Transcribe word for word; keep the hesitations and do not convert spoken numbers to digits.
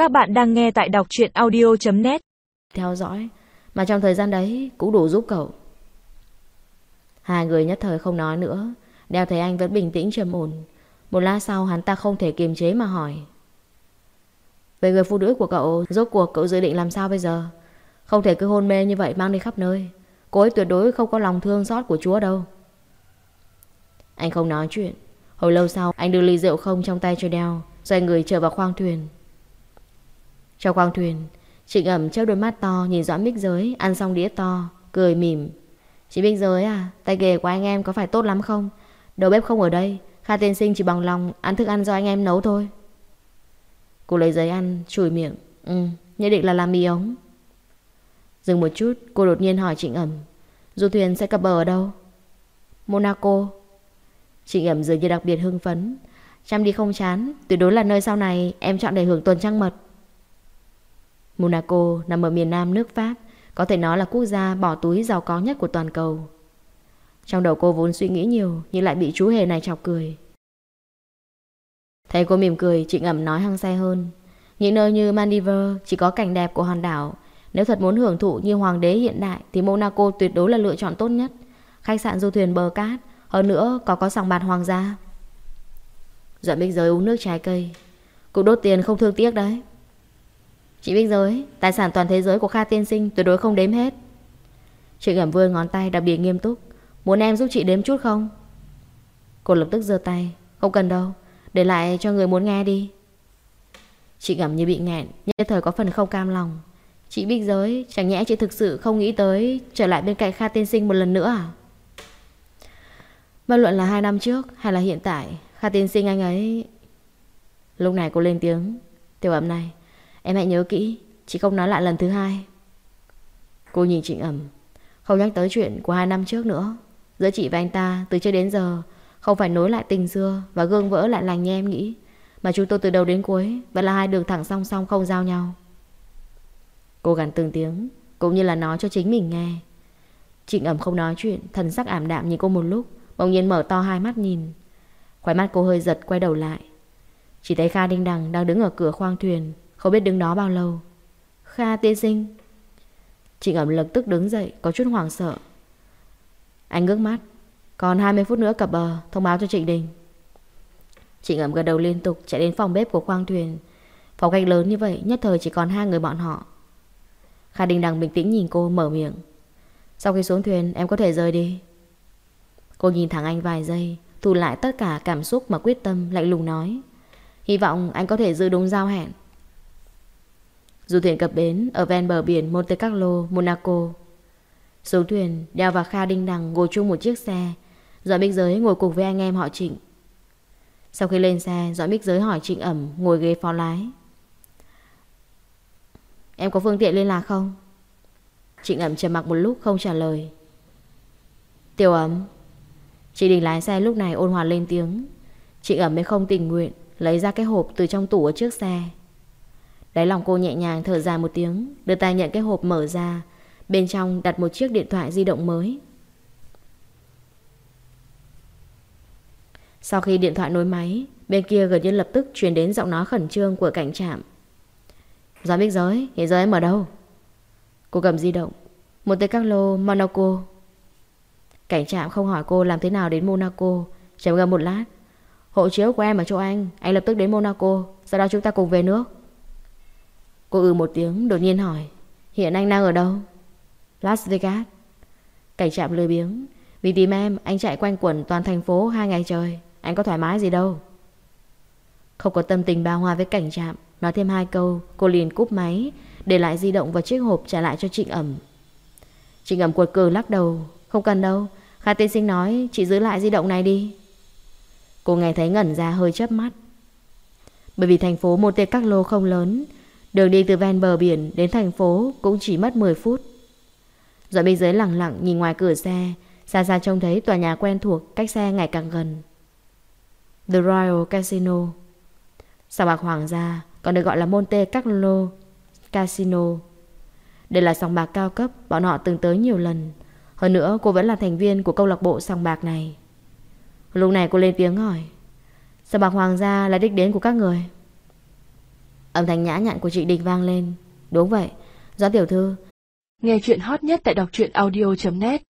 Các bạn đang nghe tại đọc truyện audio chấm net. Theo dõi, mà trong thời gian đấy cũng đủ giúp cậu. Hai người nhất thời không nói nữa. Đeo thấy anh vẫn bình tĩnh trầm ổn. Một lát sau hắn ta không thể kiềm chế mà hỏi: về người phụ nữ của cậu, rốt cuộc cậu dự định làm sao bây giờ? Không thể cứ hôn mê như vậy mang đi khắp nơi. Cô ấy tuyệt đối không có lòng thương xót của Chúa đâu. Anh không nói chuyện. Hồi lâu sau anh đưa ly rượu không trong tay cho Đeo, xoay người trở vào khoang thuyền. Trong khoang thuyền, Trịnh Ẩm chớp đôi mắt to nhìn Doãn Bích Giới ăn xong đĩa to, cười mỉm: chị Bích Giới à, tay nghề của anh em có phải tốt lắm không? Đầu bếp không ở đây, Kha tiên sinh chỉ bằng lòng ăn thức ăn do anh em nấu thôi. Cô lấy giấy ăn, chùi miệng: Ừ, nhất định là làm mì ống. Dừng một chút, cô đột nhiên hỏi Trịnh Ẩm: du thuyền sẽ cập bờ ở đâu? Monaco. Trịnh Ẩm dường như đặc biệt hưng phấn: chăm đi không chán, tuyệt đối là nơi sau này em chọn để hưởng tuần trăng mật. Monaco nằm ở miền nam nước Pháp, có thể nói là quốc gia bỏ túi giàu có nhất của toàn cầu. Trong đầu cô vốn suy nghĩ nhiều, nhưng lại bị chú hề này chọc cười. Thấy cô mỉm cười, Trịnh Ẩm nói hăng say hơn: những nơi như Maldives chỉ có cảnh đẹp của hòn đảo. Nếu thật muốn hưởng thụ như hoàng đế hiện đại thì Monaco tuyệt đối là lựa chọn tốt nhất. Khách sạn du thuyền bờ cát, hơn nữa có có sòng bạc hoàng gia. Doãn Bích Giới uống nước trái cây: cũng đốt tiền không thương tiếc đấy. Chị Bích Giới, tài sản toàn thế giới của Kha tiên sinh tuyệt đối không đếm hết. Trịnh Ẩm vươn ngón tay đặc biệt nghiêm túc: muốn em giúp chị đếm chút không? Cô lập tức giơ tay: không cần đâu, để lại cho người muốn nghe đi. Trịnh Ẩm như bị nghẹn, nhất thời có phần không cam lòng. Chị Bích Giới, chẳng nhẽ chị thực sự không nghĩ tới trở lại bên cạnh Kha tiên sinh một lần nữa à? Bất luận là hai năm trước hay là hiện tại, Kha tiên sinh anh ấy... Lúc này cô lên tiếng: Tiểu Ẩm này, em hãy nhớ kỹ, chị không nói lại lần thứ hai. Cô nhìn Trịnh Ẩm: không nhắc tới chuyện của hai năm trước nữa. Giữa chị và anh ta từ trước đến giờ không phải nối lại tình xưa và gương vỡ lại lành như em nghĩ, mà chúng tôi từ đầu đến cuối vẫn là hai đường thẳng song song không giao nhau. Cô gằn từng tiếng, cũng như là nói cho chính mình nghe. Trịnh Ẩm không nói chuyện, thần sắc ảm đạm nhìn cô một lúc, bỗng nhiên mở to hai mắt nhìn. Khóe mắt cô hơi giật, quay đầu lại, chỉ thấy Kha Đinh Đằng đang đứng ở cửa khoang thuyền, không biết đứng đó bao lâu. Kha tiên sinh. Trịnh Ẩm lập tức đứng dậy, có chút hoảng sợ. Anh ngước mắt: còn hai mươi phút nữa cập bờ, thông báo cho Trịnh Đình. Trịnh Ẩm gật đầu liên tục, chạy đến phòng bếp của khoang thuyền. Phòng khách lớn như vậy, nhất thời chỉ còn hai người bọn họ. Kha Đinh Đằng bình tĩnh nhìn cô, mở miệng: sau khi xuống thuyền em có thể rời đi. Cô nhìn thẳng anh vài giây, thu lại tất cả cảm xúc mà quyết tâm, lạnh lùng nói: hy vọng anh có thể giữ đúng giao hẹn. Du thuyền cập bến ở ven bờ biển Monte Carlo, Monaco. Xuống thuyền, Đeo và Kha Đinh Đằng ngồi chung một chiếc xe. Doãn Bích Giới ngồi cùng với anh em họ Trịnh. Sau khi lên xe, Doãn Bích Giới hỏi Trịnh Ẩm ngồi ghế phó lái: em có phương tiện liên lạc không? Trịnh Ẩm trầm mặc một lúc không trả lời. Tiểu Ẩm. Chị Đình lái xe lúc này ôn hòa lên tiếng. Trịnh Ẩm mới không tình nguyện lấy ra cái hộp từ trong tủ ở trước xe. Đáy lòng cô nhẹ nhàng thở dài một tiếng, đưa tay nhận cái hộp mở ra. Bên trong đặt một chiếc điện thoại di động mới. Sau khi điện thoại nối máy, bên kia gần như lập tức truyền đến giọng nói khẩn trương của cảnh trạm. Doãn Bích Giới, hiện giờ em ở đâu? Cô cầm di động: Monte Carlo, Monaco. Cảnh trạm không hỏi cô làm thế nào đến Monaco, trầm ngâm một lát: hộ chiếu của em ở chỗ anh, anh lập tức đến Monaco, sau đó chúng ta cùng về nước. Cô ừ một tiếng, đột nhiên hỏi: hiện anh đang ở đâu? Las Vegas. Cảnh trạm lười biếng: vì tìm em, anh chạy quanh quẩn toàn thành phố hai ngày trời, anh có thoải mái gì đâu. Không có tâm tình bao hòa với cảnh trạm, nói thêm hai câu, cô liền cúp máy, để lại di động và chiếc hộp trả lại cho Trịnh Ẩm. Trịnh Ẩm cuột cừ lắc đầu: không cần đâu, Kha tiên sinh nói chị giữ lại di động này đi. Cô nghe thấy ngẩn ra, hơi chớp mắt. Bởi vì thành phố Monte Carlo không lớn, đường đi từ ven bờ biển đến thành phố cũng chỉ mất mười phút. Doãn Bích Giới lặng lặng nhìn ngoài cửa xe, xa xa trông thấy tòa nhà quen thuộc cách xe ngày càng gần. The Royal Casino, sòng bạc hoàng gia, còn được gọi là Monte Carlo Casino. Đây là sòng bạc cao cấp, bọn họ từng tới nhiều lần. Hơn nữa cô vẫn là thành viên của câu lạc bộ sòng bạc này. Lúc này cô lên tiếng hỏi: sòng bạc hoàng gia là đích đến của các người? Âm thanh nhã nhặn của chị Địch vang lên. Đúng vậy, Doãn tiểu thư. Nghe chuyện hot nhất tại đọc truyện audio chấm net.